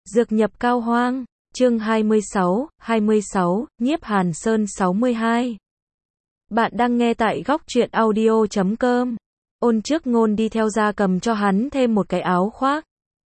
Dược nhập Cao Hoang, chương 26, Nhiếp Hàn Sơn 62. Bạn đang nghe tại góc truyện audio.com. Ôn Trước Ngôn đi theo Gia Cầm cho hắn thêm một cái áo khoác.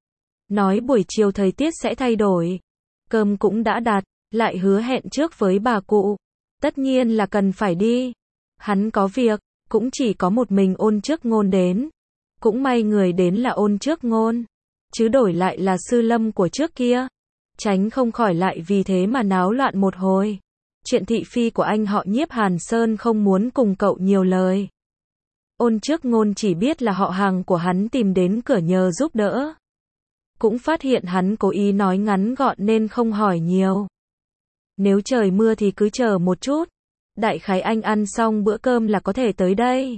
Nói buổi chiều thời tiết sẽ thay đổi. Cơm cũng đã đặt, lại hứa hẹn trước với bà cụ. Tất nhiên là cần phải đi. Hắn có việc, cũng chỉ có một mình Ôn Trước Ngôn đến. Cũng may người đến là Ôn Trước Ngôn. Chứ đổi lại là Sư Lâm của trước kia. Tránh không khỏi lại vì thế mà náo loạn một hồi. Chuyện thị phi của anh họ Nhiếp Hàn Sơn không muốn cùng cậu nhiều lời. Ôn Trước Ngôn chỉ biết là họ hàng của hắn tìm đến cửa nhờ giúp đỡ. Cũng phát hiện hắn cố ý nói ngắn gọn nên không hỏi nhiều. Nếu trời mưa thì cứ chờ một chút. Đại khái anh ăn xong bữa cơm là có thể tới đây.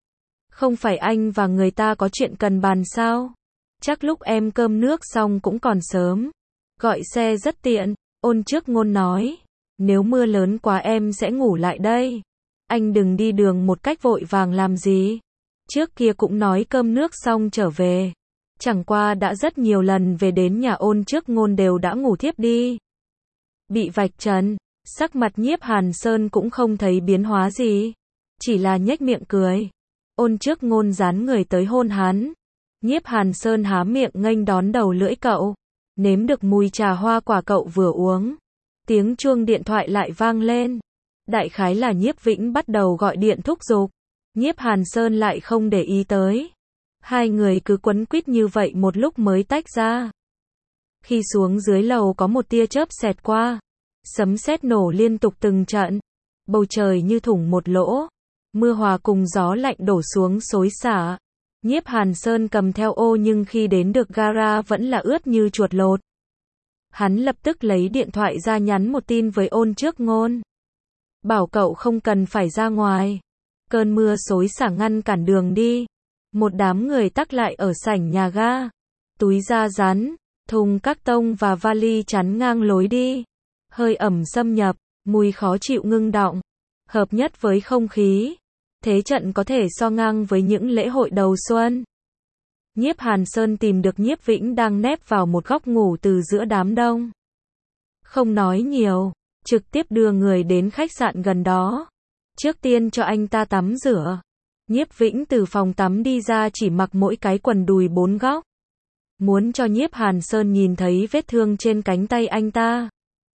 Không phải anh và người ta có chuyện cần bàn sao? Chắc lúc em cơm nước xong cũng còn sớm. Gọi xe rất tiện, Ôn Trước Ngôn nói. Nếu mưa lớn quá em sẽ ngủ lại đây. Anh đừng đi đường một cách vội vàng làm gì. Trước kia cũng nói cơm nước xong trở về. Chẳng qua đã rất nhiều lần về đến nhà Ôn Trước Ngôn đều đã ngủ thiếp đi. Bị vạch trần, sắc mặt Nhiếp Hàn Sơn cũng không thấy biến hóa gì. Chỉ là nhếch miệng cười. Ôn Trước Ngôn dán người tới hôn hắn. Nhiếp Hàn Sơn há miệng nghênh đón đầu lưỡi cậu. Nếm được mùi trà hoa quả cậu vừa uống. Tiếng chuông điện thoại lại vang lên. Đại khái là Nhiếp Vĩnh bắt đầu gọi điện thúc giục. Nhiếp Hàn Sơn lại không để ý tới. Hai người cứ quấn quýt như vậy một lúc mới tách ra. Khi xuống dưới lầu có một tia chớp xẹt qua. Sấm sét nổ liên tục từng trận. Bầu trời như thủng một lỗ. Mưa hòa cùng gió lạnh đổ xuống xối xả. Nhiếp Hàn Sơn cầm theo ô nhưng khi đến được gara vẫn là ướt như chuột lột. Hắn lập tức lấy điện thoại ra nhắn một tin với Ôn Trước Ngôn. Bảo cậu không cần phải ra ngoài. Cơn mưa xối xả ngăn cản đường đi. Một đám người tắc lại ở sảnh nhà ga. Túi da rắn, thùng các tông và vali chắn ngang lối đi. Hơi ẩm xâm nhập, mùi khó chịu ngưng đọng. Hợp nhất với không khí. Thế trận có thể so ngang với những lễ hội đầu xuân. Nhiếp Hàn Sơn tìm được Nhiếp Vĩnh đang nép vào một góc ngủ từ giữa đám đông. Không nói nhiều, trực tiếp đưa người đến khách sạn gần đó. Trước tiên cho anh ta tắm rửa. Nhiếp Vĩnh từ phòng tắm đi ra chỉ mặc mỗi cái quần đùi 4 góc. Muốn cho Nhiếp Hàn Sơn nhìn thấy vết thương trên cánh tay anh ta.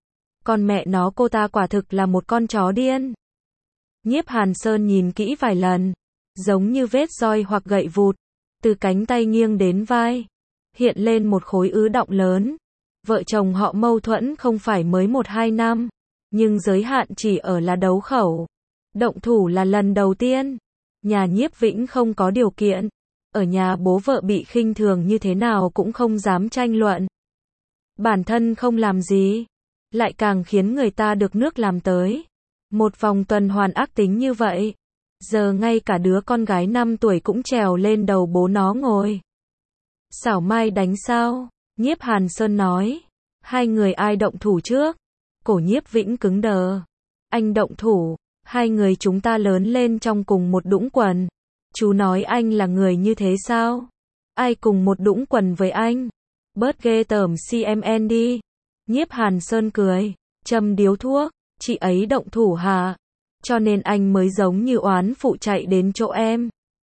Con mẹ nó, cô ta quả thực là một con chó điên. Nhiếp Hàn Sơn nhìn kỹ vài lần, giống như vết roi hoặc gậy vụt, từ cánh tay nghiêng đến vai, hiện lên một khối ứ đọng lớn. Vợ chồng họ mâu thuẫn không phải mới 1-2 năm, nhưng giới hạn chỉ ở là đấu khẩu. Động thủ là lần đầu tiên. Nhà Nhiếp Vĩnh không có điều kiện, ở nhà bố vợ bị khinh thường như thế nào cũng không dám tranh luận. Bản thân không làm gì, lại càng khiến người ta được nước làm tới. Một vòng tuần hoàn ác tính như vậy. Giờ ngay cả đứa con gái 5 tuổi cũng trèo lên đầu bố nó ngồi. Xảo mai đánh sao? Nhiếp Hàn Sơn nói. Hai người ai động thủ trước? Cổ Nhiếp Vĩnh cứng đờ. Anh động thủ. Hai người chúng ta lớn lên trong cùng một đũng quần. Chú nói anh là người như thế sao? Ai cùng một đũng quần với anh? Bớt ghê tởm CMN đi. Nhiếp Hàn Sơn cười. Châm điếu thuốc. Chị ấy động thủ hả? Cho nên anh mới giống như oán phụ chạy đến chỗ em.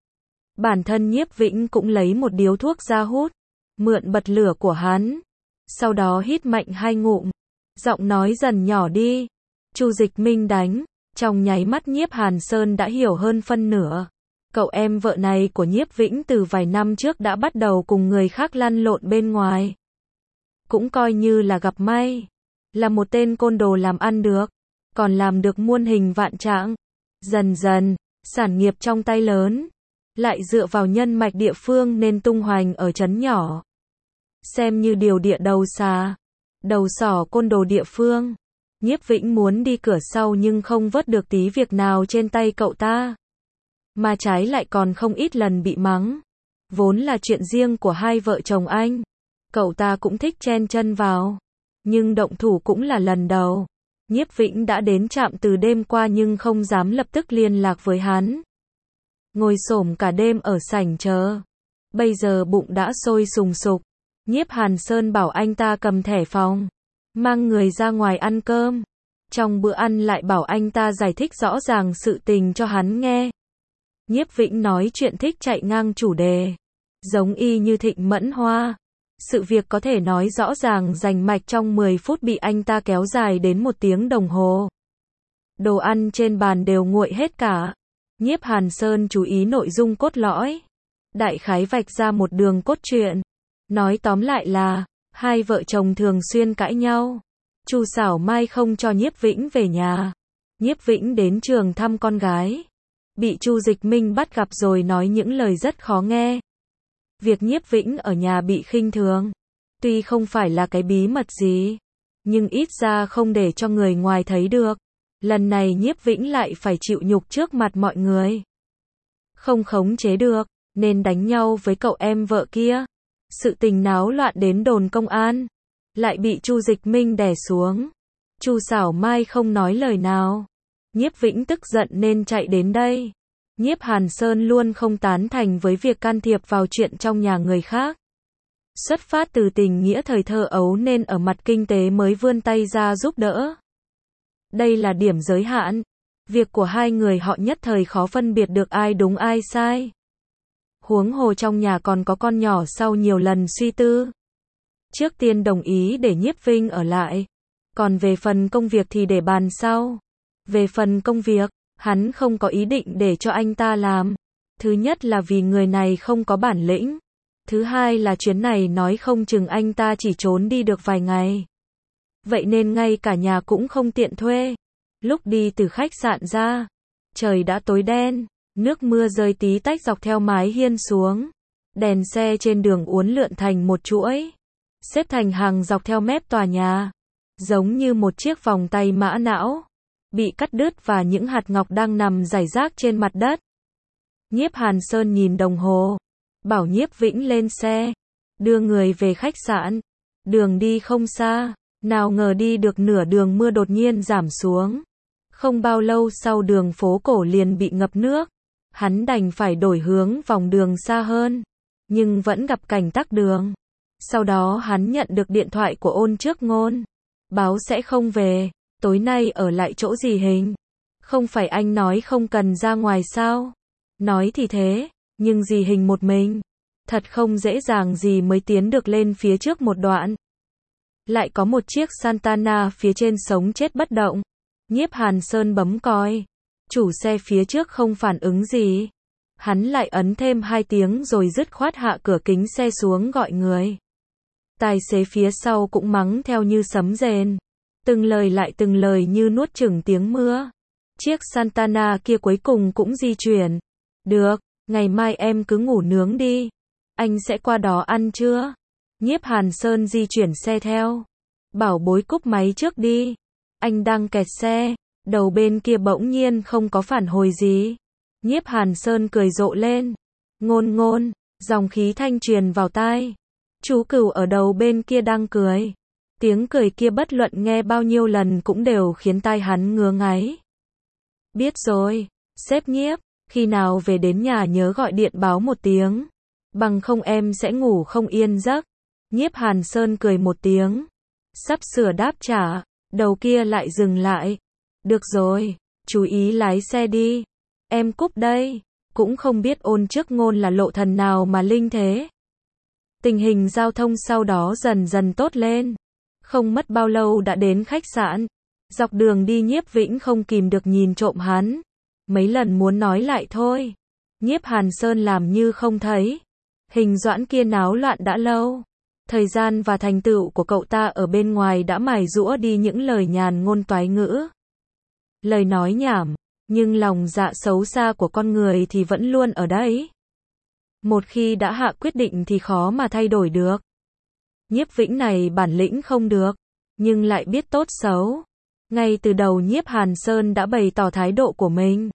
Bản thân Nhiếp Vĩnh cũng lấy một điếu thuốc ra hút. Mượn bật lửa của hắn. Sau đó hít mạnh 2 ngụm. Giọng nói dần nhỏ đi. Chu Dịch Minh đánh. Trong nháy mắt Nhiếp Hàn Sơn đã hiểu hơn phân nửa. Cậu em vợ này của Nhiếp Vĩnh từ vài năm trước đã bắt đầu cùng người khác lăn lộn bên ngoài. Cũng coi như là gặp may. Là một tên côn đồ làm ăn được. Còn làm được muôn hình vạn trạng. Dần dần, sản nghiệp trong tay lớn. Lại dựa vào nhân mạch địa phương nên tung hoành ở trấn nhỏ. Xem như điều địa đầu xà. Đầu sỏ côn đồ địa phương. Nhiếp Vĩnh muốn đi cửa sau nhưng không vớt được tí việc nào trên tay cậu ta. Mà trái lại còn không ít lần bị mắng. Vốn là chuyện riêng của hai vợ chồng anh. Cậu ta cũng thích chen chân vào. Nhưng động thủ cũng là lần đầu. Nhiếp Vĩnh đã đến trạm từ đêm qua nhưng không dám lập tức liên lạc với hắn. Ngồi xổm cả đêm ở sảnh chờ. Bây giờ bụng đã sôi sùng sục. Nhiếp Hàn Sơn bảo anh ta cầm thẻ phòng, mang người ra ngoài ăn cơm. Trong bữa ăn lại bảo anh ta giải thích rõ ràng sự tình cho hắn nghe. Nhiếp Vĩnh nói chuyện thích chạy ngang chủ đề, giống y như Thịnh Mẫn Hoa. Sự việc có thể nói rõ ràng rành mạch trong 10 phút bị anh ta kéo dài đến 1 tiếng đồng hồ. Đồ ăn trên bàn đều nguội hết cả. Nhiếp Hàn Sơn chú ý nội dung cốt lõi, đại khái vạch ra một đường cốt truyện. Nói tóm lại là, hai vợ chồng thường xuyên cãi nhau. Chu Sảo Mai không cho Nhiếp Vĩnh về nhà. Nhiếp Vĩnh đến trường thăm con gái, bị Chu Dịch Minh bắt gặp rồi nói những lời rất khó nghe. Việc Nhiếp Vĩnh ở nhà bị khinh thường, tuy không phải là cái bí mật gì, nhưng ít ra không để cho người ngoài thấy được. Lần này Nhiếp Vĩnh lại phải chịu nhục trước mặt mọi người. Không khống chế được, nên đánh nhau với cậu em vợ kia. Sự tình náo loạn đến đồn công an, lại bị Chu Dịch Minh đè xuống. Chu Sảo Mai không nói lời nào. Nhiếp Vĩnh tức giận nên chạy đến đây. Nhiếp Hàn Sơn luôn không tán thành với việc can thiệp vào chuyện trong nhà người khác. Xuất phát từ tình nghĩa thời thơ ấu nên ở mặt kinh tế mới vươn tay ra giúp đỡ. Đây là điểm giới hạn. Việc của hai người họ nhất thời khó phân biệt được ai đúng ai sai. Huống hồ trong nhà còn có con nhỏ, sau nhiều lần suy tư, trước tiên đồng ý để Nhiếp Vinh ở lại. Còn về phần công việc thì để bàn sau. Về phần công việc, hắn không có ý định để cho anh ta làm. Thứ nhất là vì người này không có bản lĩnh. Thứ hai là chuyến này nói không chừng anh ta chỉ trốn đi được vài ngày. Vậy nên ngay cả nhà cũng không tiện thuê. Lúc đi từ khách sạn ra, trời đã tối đen, nước mưa rơi tí tách dọc theo mái hiên xuống. Đèn xe trên đường uốn lượn thành một chuỗi, xếp thành hàng dọc theo mép tòa nhà, giống như một chiếc vòng tay mã não, bị cắt đứt và những hạt ngọc đang nằm rải rác trên mặt đất. Nhiếp Hàn Sơn nhìn đồng hồ, bảo Nhiếp Vĩnh lên xe, đưa người về khách sạn. Đường đi không xa, nào ngờ đi được nửa đường mưa đột nhiên giảm xuống. Không bao lâu sau đường phố cổ liền bị ngập nước. Hắn đành phải đổi hướng vòng đường xa hơn, nhưng vẫn gặp cảnh tắc đường. Sau đó hắn nhận được điện thoại của Ôn Trước Ngôn, báo sẽ không về, tối nay ở lại chỗ Dì Hình. Không phải anh nói không cần ra ngoài sao? Nói thì thế, nhưng Dì Hình một mình, thật không dễ dàng gì mới tiến được lên phía trước một đoạn. Lại có một chiếc Santana phía trên sống chết bất động. Nhiếp Hàn Sơn bấm còi. Chủ xe phía trước không phản ứng gì. Hắn lại ấn thêm 2 tiếng rồi dứt khoát hạ cửa kính xe xuống gọi người. Tài xế phía sau cũng mắng theo như sấm rền. Từng lời lại từng lời như nuốt chửng tiếng mưa. Chiếc Santana kia cuối cùng cũng di chuyển. Được, ngày mai em cứ ngủ nướng đi. Anh sẽ qua đó ăn trưa. Nhiếp Hàn Sơn di chuyển xe theo. Bảo bối cúp máy trước đi. Anh đang kẹt xe. Đầu bên kia bỗng nhiên không có phản hồi gì. Nhiếp Hàn Sơn cười rộ lên. Ngôn ngôn, dòng khí thanh truyền vào tai. Chú Cửu ở đầu bên kia đang cười. Tiếng cười kia bất luận nghe bao nhiêu lần cũng đều khiến tai hắn ngứa ngáy. Biết rồi, sếp Nhiếp, khi nào về đến nhà nhớ gọi điện báo một tiếng. Bằng không em sẽ ngủ không yên giấc. Nhiếp Hàn Sơn cười một tiếng. Sắp sửa đáp trả, đầu kia lại dừng lại. Được rồi, chú ý lái xe đi. Em cúp đây. Cũng không biết Ôn Trước Ngôn là lộ thần nào mà linh thế. Tình hình giao thông sau đó dần dần tốt lên. Không mất bao lâu đã đến khách sạn. Dọc đường đi Nhiếp Vĩnh không kìm được nhìn trộm hắn. Mấy lần muốn nói lại thôi. Nhiếp Hàn Sơn làm như không thấy. Hình Doãn kia náo loạn đã lâu. Thời gian và thành tựu của cậu ta ở bên ngoài đã mài giũa đi những lời nhàn ngôn toái ngữ. Lời nói nhảm, nhưng lòng dạ xấu xa của con người thì vẫn luôn ở đấy. Một khi đã hạ quyết định thì khó mà thay đổi được. Nhiếp Vĩnh này bản lĩnh không được, nhưng lại biết tốt xấu. Ngay từ đầu Nhiếp Hàn Sơn đã bày tỏ thái độ của mình.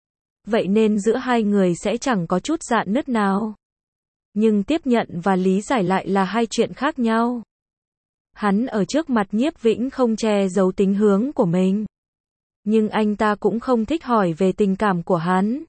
Vậy nên giữa hai người sẽ chẳng có chút rạn nứt nào. Nhưng tiếp nhận và lý giải lại là hai chuyện khác nhau. Hắn ở trước mặt Nhiếp Vĩnh không che giấu tính hướng của mình. Nhưng anh ta cũng không thích hỏi về tình cảm của hắn.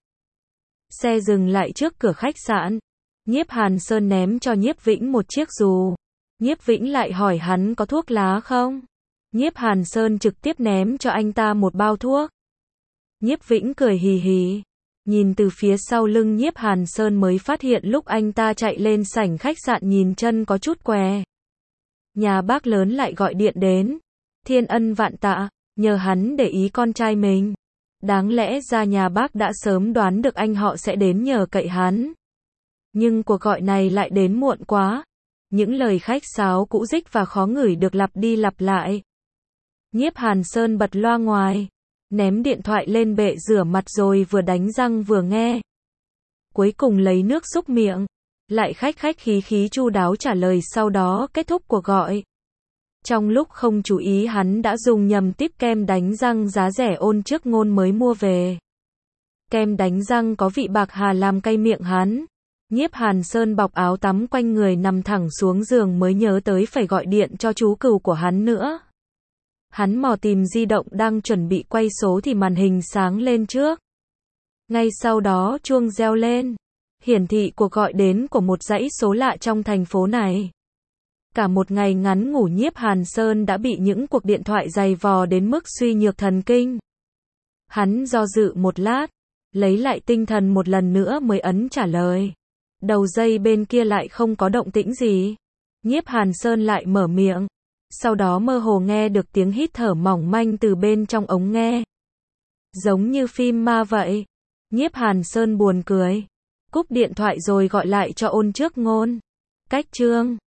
Xe dừng lại trước cửa khách sạn. Nhiếp Hàn Sơn ném cho Nhiếp Vĩnh một chiếc dù. Nhiếp Vĩnh lại hỏi hắn có thuốc lá không? Nhiếp Hàn Sơn trực tiếp ném cho anh ta một bao thuốc. Nhiếp Vĩnh cười hì hì. Nhìn từ phía sau lưng Nhiếp Hàn Sơn mới phát hiện lúc anh ta chạy lên sảnh khách sạn nhìn chân có chút què. Nhà bác lớn lại gọi điện đến. Thiên ân vạn tạ, nhờ hắn để ý con trai mình. Đáng lẽ ra nhà bác đã sớm đoán được anh họ sẽ đến nhờ cậy hắn. Nhưng cuộc gọi này lại đến muộn quá. Những lời khách sáo cũ dích và khó ngửi được lặp đi lặp lại. Nhiếp Hàn Sơn bật loa ngoài, ném điện thoại lên bệ rửa mặt rồi vừa đánh răng vừa nghe. Cuối cùng lấy nước súc miệng, lại khách khí chu đáo trả lời sau đó kết thúc cuộc gọi. Trong lúc không chú ý hắn đã dùng nhầm tiếp kem đánh răng giá rẻ Ôn Trước Ngôn mới mua về. Kem đánh răng có vị bạc hà làm cay miệng hắn. Nhiếp Hàn Sơn bọc áo tắm quanh người nằm thẳng xuống giường mới nhớ tới phải gọi điện cho chú cừu của hắn nữa. Hắn mò tìm di động đang chuẩn bị quay số thì màn hình sáng lên trước. Ngay sau đó chuông reo lên, hiển thị cuộc gọi đến của một dãy số lạ trong thành phố này. Cả một ngày ngắn ngủ Nhiếp Hàn Sơn đã bị những cuộc điện thoại dày vò đến mức suy nhược thần kinh. Hắn do dự một lát, lấy lại tinh thần một lần nữa mới ấn trả lời. Đầu dây bên kia lại không có động tĩnh gì. Nhiếp Hàn Sơn lại mở miệng. Sau đó mơ hồ nghe được tiếng hít thở mỏng manh từ bên trong ống nghe. Giống như phim ma vậy. Nhiếp Hàn Sơn buồn cười. Cúp điện thoại rồi gọi lại cho Ôn Trước Ngôn. Cách chương